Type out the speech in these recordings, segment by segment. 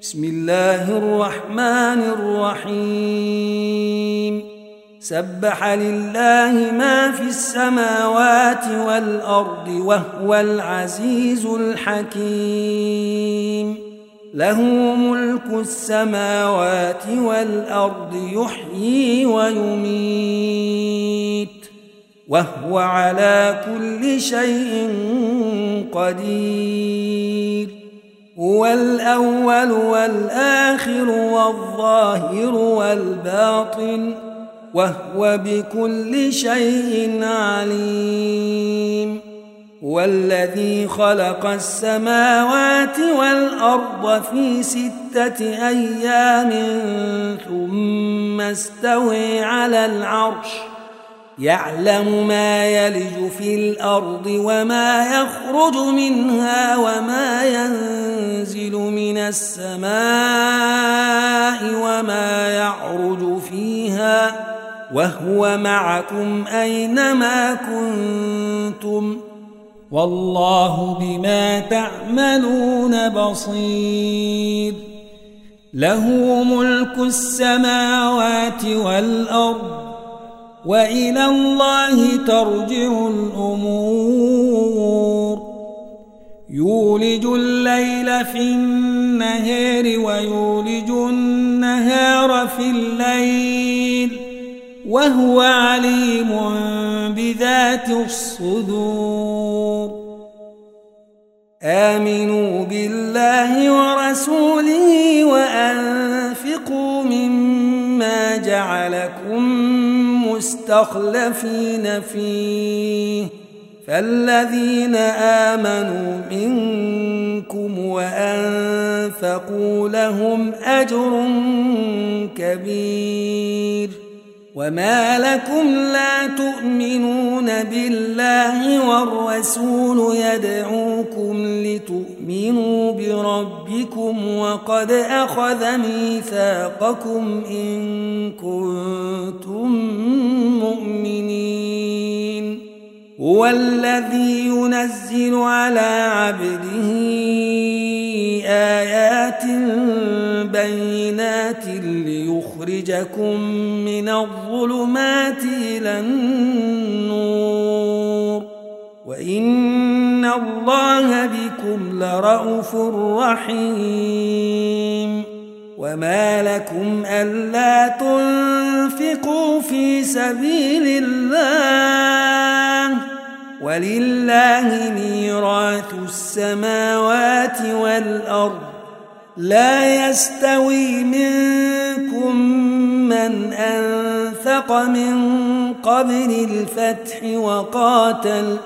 بسم الله الرحمن الرحيم سبح لله ما في السماوات والأرض وهو العزيز الحكيم له ملك السماوات والأرض يحيي ويميت وهو على كل شيء قدير هو الأول والآخر والظاهر والباطن وهو بكل شيء عليم هو الذي خلق السماوات والأرض في 6 أيام ثم استوى على العرش يعلم ما يلج في الأرض وما يخرج منها وما ينزل من السماء وما يعرج فيها وهو معكم أينما كنتم والله بما تعملون بصير له ملك السماوات والأرض وإلى الله ترجع الأمور يولج الليل في النهار ويولج النهار في الليل وهو عليم بذات الصدور آمنوا بالله ورسوله وأنفقوا مما جعلكم مستخلفين فيه فالذين آمنوا منكم وأنفقوا لهم أجر كبير وما لكم لا تؤمنون بالله والرسول يدعوكم لتؤمنوا بربكم وقد أخذ ميثاقكم إن كنتم مؤمنين هو الذي ينزل على عبده آيات بينات ليخرجكم من الظلمات إلى النور وإن الله بكم لرءوف رحيم وما لكم ألا تنفقوا في سبيل الله ولله ميراث السماوات والأرض لا يستوي منكم من أنفق من قبل الفتح وقاتل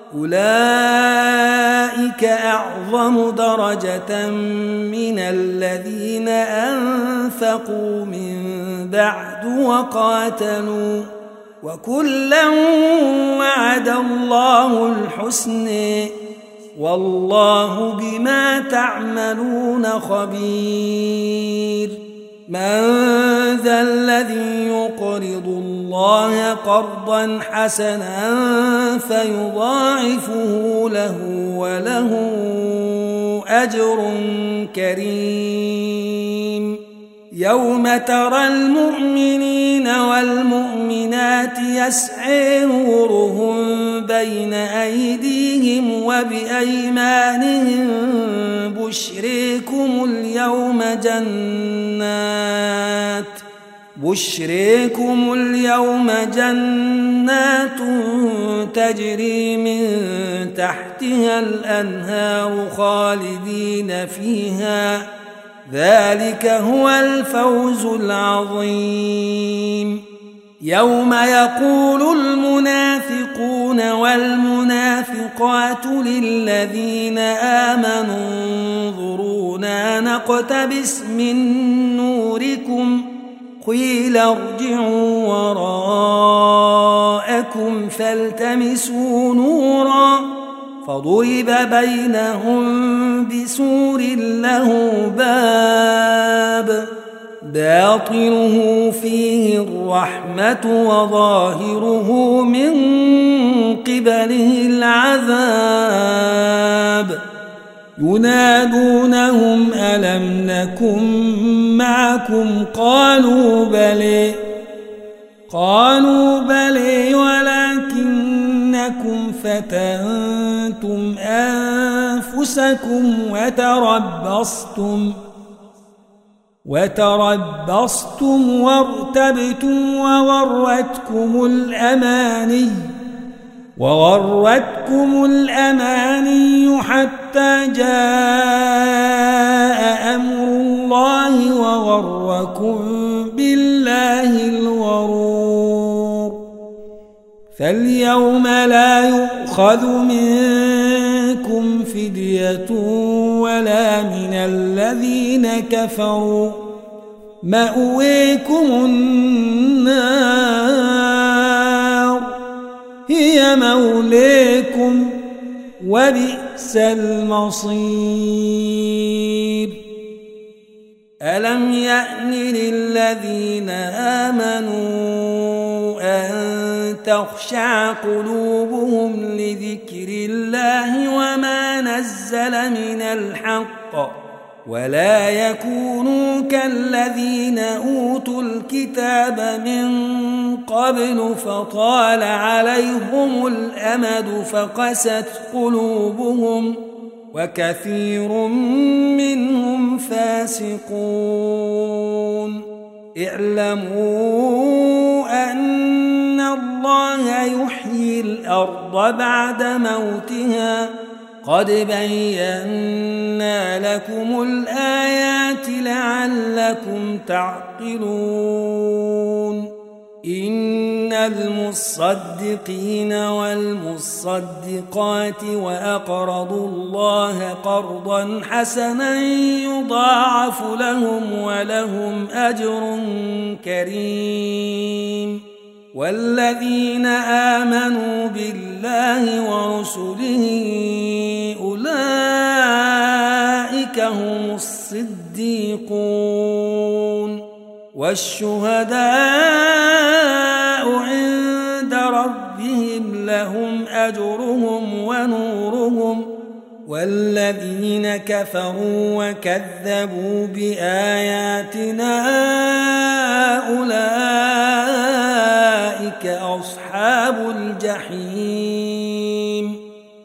أولئك أعظم درجة من الذين أنفقوا من بعد وقاتلوا وكلا وعد الله الحسنى والله بما تعملون خبير من ذا الذي يقرض الله قرضا حسنا فيضاعفه له وله أجر كريم يوم ترى المؤمنين والمؤمنات يسعى نورهم بين أيديهم وبأيمانهم بشريكم اليوم جنات تجري من تحتها الأنهار خالدين فيها ذلك هو الفوز العظيم يوم يقول المنافقون والمنافقات للذين آمنوا انظرونا نقتبس من نوركم قيل ارجعوا وراءكم فالتمسوا نورا فضرب بينهم بسور له باب باطنه فيه الرحمة وظاهره من قبله العذاب ينادونهم ألم نكن معكم قالوا بلى ولكنكم فتنتم أنفسكم وتربصتم وارتبتم وغرتكم الأماني حتى جاء أمر الله وغركم بالله الغرور. فاليوم لا يؤخذ منكم فدية ولا من الذين كفروا، مأويكم النار هي مولاكم وبئس المصير. ألم يأن للذين آمنوا أن تخشع قلوبهم لذكر الله وما نزل من الحق ولا يكونوا كالذين أوتوا الكتاب من قبل فطال عليهم الأمد فقست قلوبهم وكثير منهم فاسقون. اعلموا أن الله يحيي الأرض بعد موتها قد بينا لكم الآيات لعلكم تعقلون. إن المصدقين والمصدقات وأقرضوا الله قرضا حسنا يضاعف لهم ولهم أجر كريم. والذين آمنوا بالله ورسله أولئك هم الصديقون والشهداء عند ربهم لهم أجرهم ونورهم. والذين كفروا وكذبوا بآياتنا أولئك أصحاب الجحيم.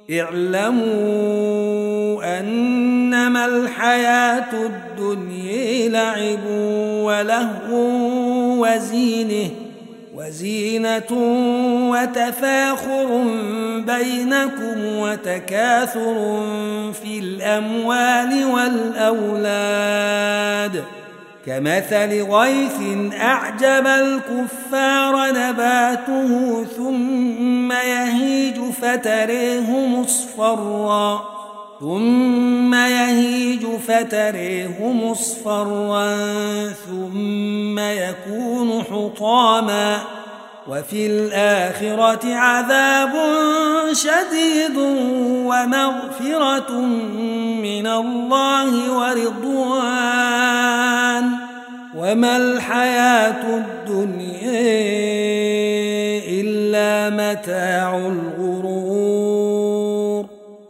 اعلموا أنما الحياة الدنيا لعب ولهو وزينة وتفاخر بينكم وتكاثر في الأموال والأولاد كمثل غيث أعجب الكفار نباته ثم يهيج فتريه مصفرا ثم يكون حطاما وفي الآخرة عذاب شديد ومغفرة من الله ورضوان وما الحياة الدنيا إلا متاع الغرور.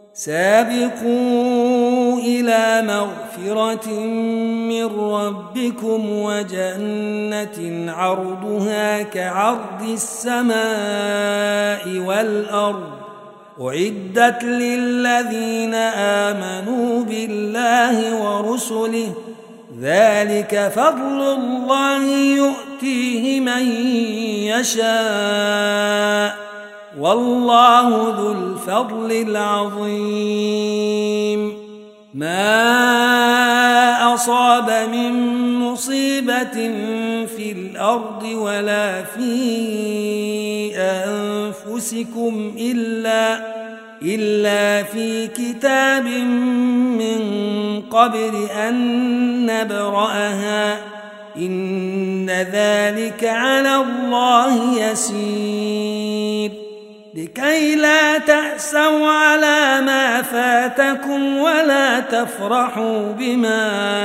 سابقوا إلى مغفرة من ربكم وجنة عرضها كعرض السماء والأرض أعدت للذين آمنوا بالله ورسله ذلك فضل الله يؤتيه من يشاء والله ذو الفضل العظيم. ما أصاب من مصيبة في الأرض ولا في أنفسكم إلا في كتاب من قبل أن نبرأها إن ذلك على الله يسير. لكي لا تأسوا على ما فاتكم ولا تفرحوا بما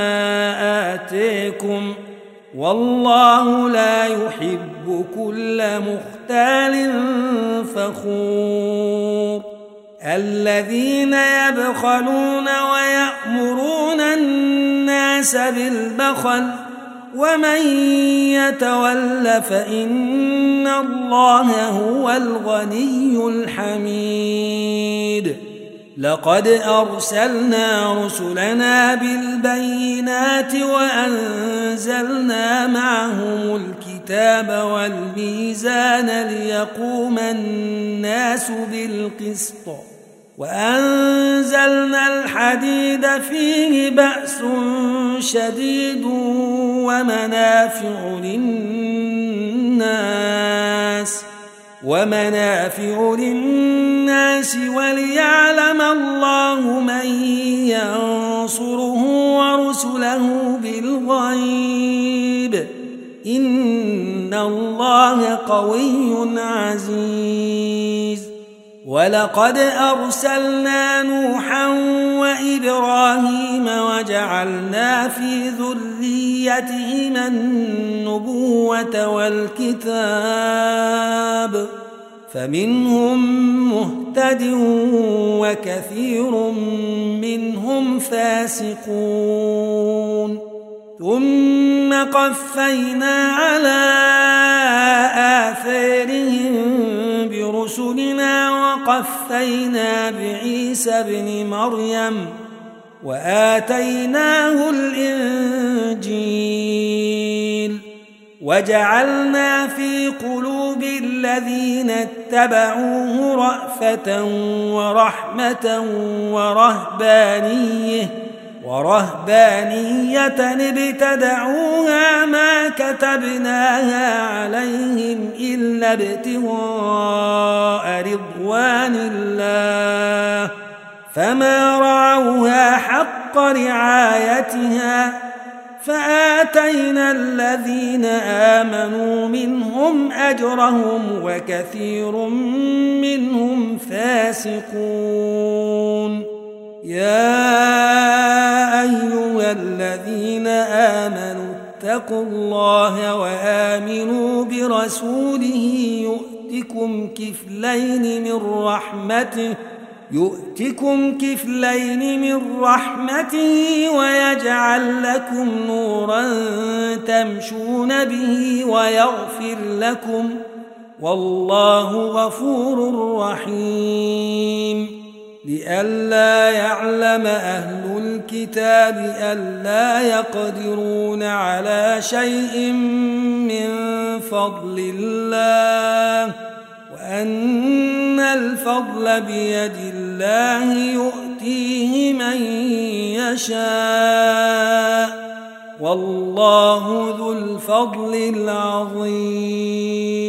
آتيكم والله لا يحب كل مختال فخور. الذين يبخلون ويأمرون الناس بالبخل ومن يتول فإن الله هو الغني الحميد لقد أرسلنا رسلنا بالبينات وأنزلنا معهم الكتاب والميزان ليقوم الناس بالقسط وأنزلنا الحديد فيه بأس شديد ومنافع للناس وليعلم الله من ينصره ورسله بالغيب إن الله قوي عزيز ولقد أرسلنا نوحا وإبراهيم وجعلنا في ذريتهما النبوة والكتاب فمنهم مهتد وكثير منهم فاسقون ثم قفينا على آثارهم برسلنا وقفينا بعيسى ابن مريم وآتيناه الإنجيل وجعلنا في قلوب الذين اتبعوه رأفة ورحمة ورهبانية ابتدعوها ما كتبناها عليهم إلا ابتغاء رضوان الله فما رعوها حق رعايتها فآتينا الذين آمنوا منهم أجرهم وكثير منهم فاسقون يا أيها الذين آمنوا اتقوا الله وآمنوا برسوله يؤتكم كفلين من رحمته ويجعل لكم نورا تمشون به ويغفر لكم والله غفور رحيم لئلا يعلم أهل الكتاب ألا يقدرون على شيء من فضل الله وأن الفضل بيد الله يؤتيه من يشاء والله ذو الفضل العظيم